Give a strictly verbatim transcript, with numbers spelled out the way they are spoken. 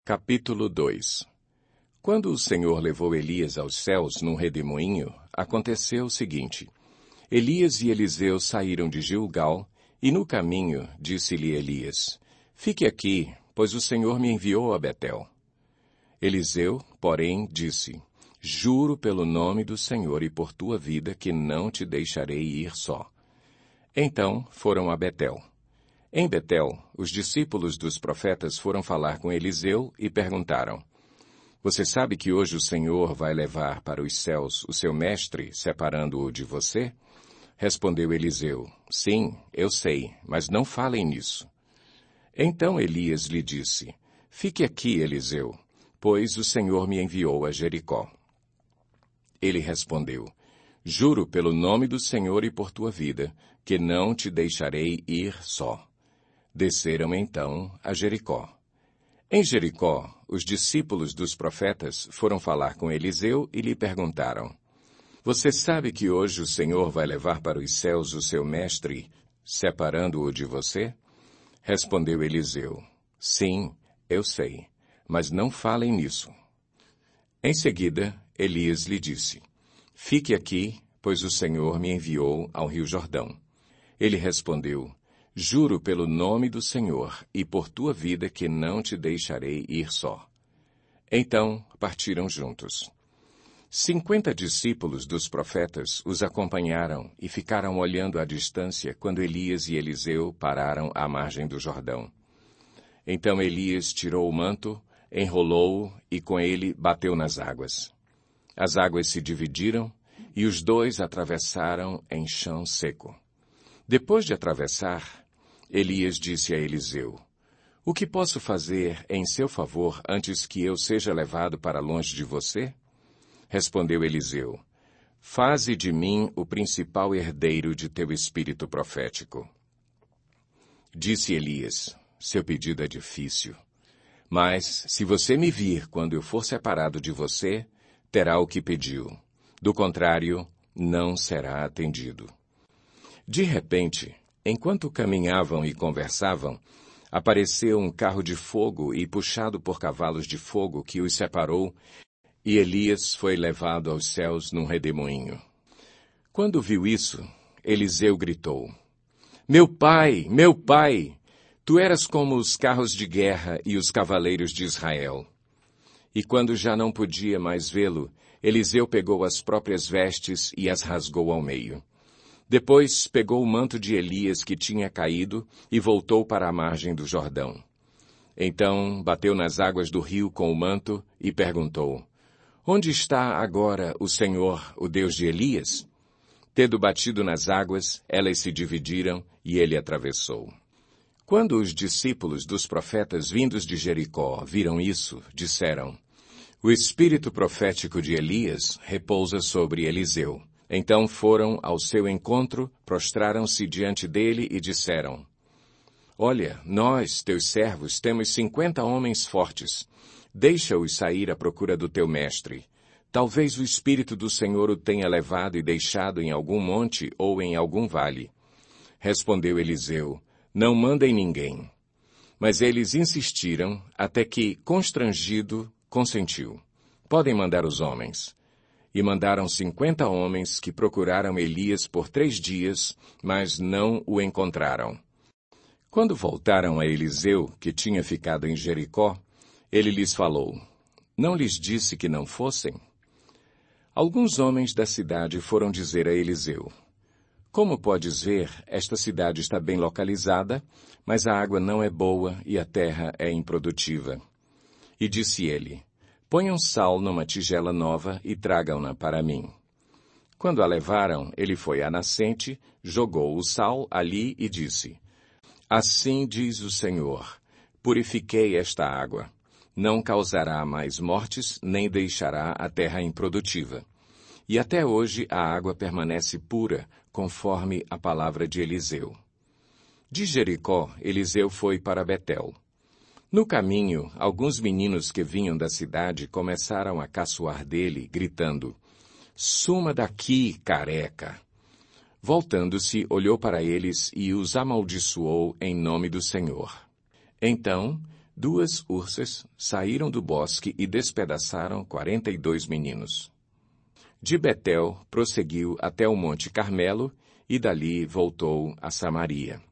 Capítulo dois. Quando o Senhor levou Elias aos céus num redemoinho, aconteceu o seguinte. Elias e Eliseu saíram de Gilgal, e no caminho disse-lhe Elias, Fique aqui, pois o Senhor me enviou a Betel. Eliseu, porém, disse, Juro pelo nome do Senhor e por tua vida que não te deixarei ir só. Então foram a Betel. Em Betel, os discípulos dos profetas foram falar com Eliseu e perguntaram, Você sabe que hoje o Senhor vai levar para os céus o seu mestre, separando-o de você? Respondeu Eliseu, Sim, eu sei, mas não falem nisso. Então Elias lhe disse, Fique aqui, Eliseu, pois o Senhor me enviou a Jericó. Ele respondeu, Juro pelo nome do Senhor e por tua vida, que não te deixarei ir só. Desceram então a Jericó. Em Jericó, os discípulos dos profetas foram falar com Eliseu e lhe perguntaram, Você sabe que hoje o Senhor vai levar para os céus o seu mestre, separando-o de você? Respondeu Eliseu, Sim, eu sei, mas não falem nisso. Em seguida, Elias lhe disse, Fique aqui, pois o Senhor me enviou ao rio Jordão. Ele respondeu, Juro pelo nome do Senhor e por tua vida que não te deixarei ir só. Então partiram juntos. Cinquenta discípulos dos profetas os acompanharam e ficaram olhando à distância quando Elias e Eliseu pararam à margem do Jordão. Então Elias tirou o manto, enrolou-o e com ele bateu nas águas. As águas se dividiram e os dois atravessaram em chão seco. Depois de atravessar, Elias disse a Eliseu, O que posso fazer em seu favor antes que eu seja levado para longe de você? Respondeu Eliseu, Faze de mim o principal herdeiro de teu espírito profético. Disse Elias, Seu pedido é difícil, mas se você me vir quando eu for separado de você, terá o que pediu. Do contrário, não será atendido. De repente, enquanto caminhavam e conversavam, apareceu um carro de fogo e puxado por cavalos de fogo que os separou, e Elias foi levado aos céus num redemoinho. Quando viu isso, Eliseu gritou, Meu pai, meu pai, tu eras como os carros de guerra e os cavaleiros de Israel. E quando já não podia mais vê-lo, Eliseu pegou as próprias vestes e as rasgou ao meio. Depois pegou o manto de Elias que tinha caído e voltou para a margem do Jordão. Então bateu nas águas do rio com o manto e perguntou, Onde está agora o Senhor, o Deus de Elias? Tendo batido nas águas, elas se dividiram e ele atravessou. Quando os discípulos dos profetas vindos de Jericó viram isso, disseram, O espírito profético de Elias repousa sobre Eliseu. Então foram ao seu encontro, prostraram-se diante dele e disseram, Olha, nós, teus servos, temos cinquenta homens fortes. Deixa-os sair à procura do teu mestre. Talvez o Espírito do Senhor o tenha levado e deixado em algum monte ou em algum vale. Respondeu Eliseu, Não mandem ninguém. Mas eles insistiram, até que, constrangido, consentiu. Podem mandar os homens. E mandaram cinquenta homens que procuraram Elias por três dias, mas não o encontraram. Quando voltaram a Eliseu, que tinha ficado em Jericó, ele lhes falou, Não lhes disse que não fossem? Alguns homens da cidade foram dizer a Eliseu, Como podes ver, esta cidade está bem localizada, mas a água não é boa e a terra é improdutiva. E disse ele, Ponham sal numa tigela nova e tragam-na para mim. Quando a levaram, ele foi à nascente, jogou o sal ali e disse, Assim diz o Senhor, purifiquei esta água. Não causará mais mortes, nem deixará a terra improdutiva. E até hoje a água permanece pura, conforme a palavra de Eliseu. De Jericó, Eliseu foi para Betel. No caminho, alguns meninos que vinham da cidade começaram a caçoar dele, gritando, Suma daqui, careca! Voltando-se, olhou para eles e os amaldiçoou em nome do Senhor. Então, duas ursas saíram do bosque e despedaçaram quarenta e dois meninos. De Betel prosseguiu até o Monte Carmelo e dali voltou a Samaria.